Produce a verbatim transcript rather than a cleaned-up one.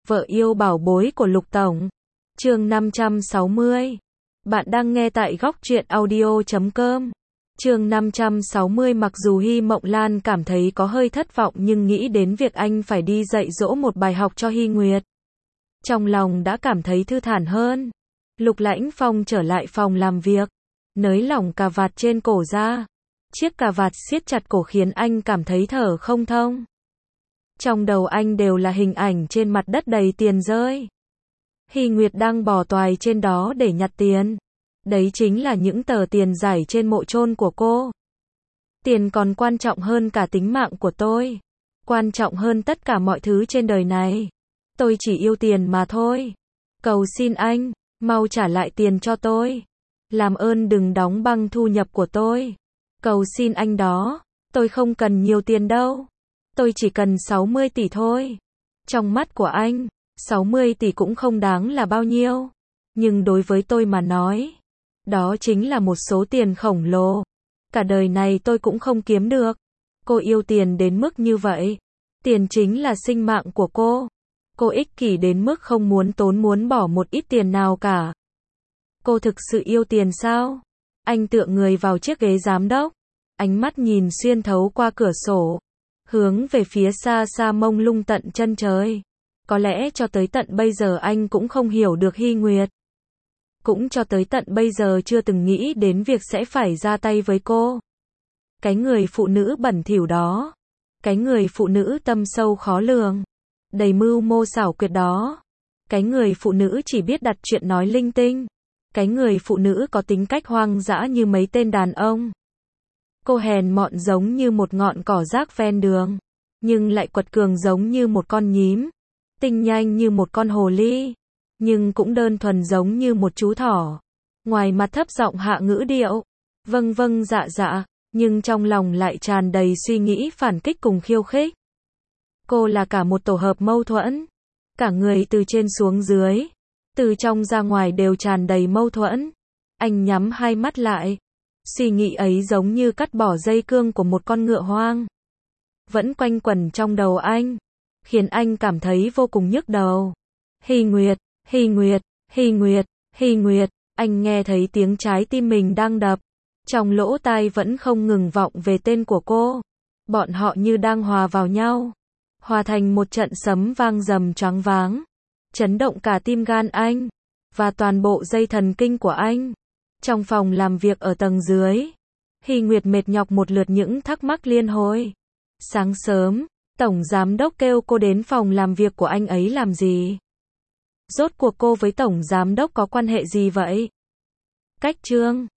Vợ yêu bảo bối của Lục Tổng. Chương năm trăm sáu mươi. Bạn đang nghe tại góc truyện audio chấm com. Chương năm trăm sáu mươi. Mặc dù Hy Mộng Lan cảm thấy có hơi thất vọng nhưng nghĩ đến việc anh phải đi dạy dỗ một bài học cho Hy Nguyệt, trong lòng đã cảm thấy thư thản hơn. Lục Lãnh Phong trở lại phòng làm việc, nới lỏng cà vạt trên cổ ra. Chiếc cà vạt siết chặt cổ khiến anh cảm thấy thở không thông. Trong đầu anh đều là hình ảnh trên mặt đất đầy tiền rơi. Hy Nguyệt đang bò toài trên đó để nhặt tiền. Đấy chính là những tờ tiền rải trên mộ chôn của cô. Tiền còn quan trọng hơn cả tính mạng của tôi. Quan trọng hơn tất cả mọi thứ trên đời này. Tôi chỉ yêu tiền mà thôi. Cầu xin anh, mau trả lại tiền cho tôi. Làm ơn đừng đóng băng thu nhập của tôi. Cầu xin anh đó. Tôi không cần nhiều tiền đâu. Tôi chỉ cần sáu mươi tỷ thôi. Trong mắt của anh, sáu mươi tỷ cũng không đáng là bao nhiêu. Nhưng đối với tôi mà nói, đó chính là một số tiền khổng lồ. Cả đời này tôi cũng không kiếm được. Cô yêu tiền đến mức như vậy. Tiền chính là sinh mạng của cô. Cô ích kỷ đến mức không muốn tốn muốn bỏ một ít tiền nào cả. Cô thực sự yêu tiền sao? Anh tựa người vào chiếc ghế giám đốc. Ánh mắt nhìn xuyên thấu qua cửa sổ, hướng về phía xa xa mông lung tận chân trời. Có lẽ cho tới tận bây giờ anh cũng không hiểu được Hy Nguyệt. Cũng cho tới tận bây giờ chưa từng nghĩ đến việc sẽ phải ra tay với cô. Cái người phụ nữ bẩn thỉu đó. Cái người phụ nữ tâm sâu khó lường. Đầy mưu mô xảo quyệt đó. Cái người phụ nữ chỉ biết đặt chuyện nói linh tinh. Cái người phụ nữ có tính cách hoang dã như mấy tên đàn ông. Cô hèn mọn giống như một ngọn cỏ rác ven đường, nhưng lại quật cường giống như một con nhím, tinh nhanh như một con hồ ly, nhưng cũng đơn thuần giống như một chú thỏ. Ngoài mặt thấp giọng hạ ngữ điệu, vâng vâng dạ dạ, nhưng trong lòng lại tràn đầy suy nghĩ phản kích cùng khiêu khích. Cô là cả một tổ hợp mâu thuẫn, cả người từ trên xuống dưới, từ trong ra ngoài đều tràn đầy mâu thuẫn. Anh nhắm hai mắt lại. Suy nghĩ ấy giống như cắt bỏ dây cương của một con ngựa hoang, vẫn quanh quẩn trong đầu anh, khiến anh cảm thấy vô cùng nhức đầu. Hy Nguyệt, Hy Nguyệt, Hy Nguyệt, Hy Nguyệt, anh nghe thấy tiếng trái tim mình đang đập, trong lỗ tai vẫn không ngừng vọng về tên của cô. Bọn họ như đang hòa vào nhau, hòa thành một trận sấm vang rầm choáng váng, chấn động cả tim gan anh, và toàn bộ dây thần kinh của anh. Trong phòng làm việc ở tầng dưới, Hy Nguyệt mệt nhọc một lượt những thắc mắc liên hồi. Sáng sớm, Tổng Giám Đốc kêu cô đến phòng làm việc của anh ấy làm gì? Rốt cuộc cô với Tổng Giám Đốc có quan hệ gì vậy? Cách chương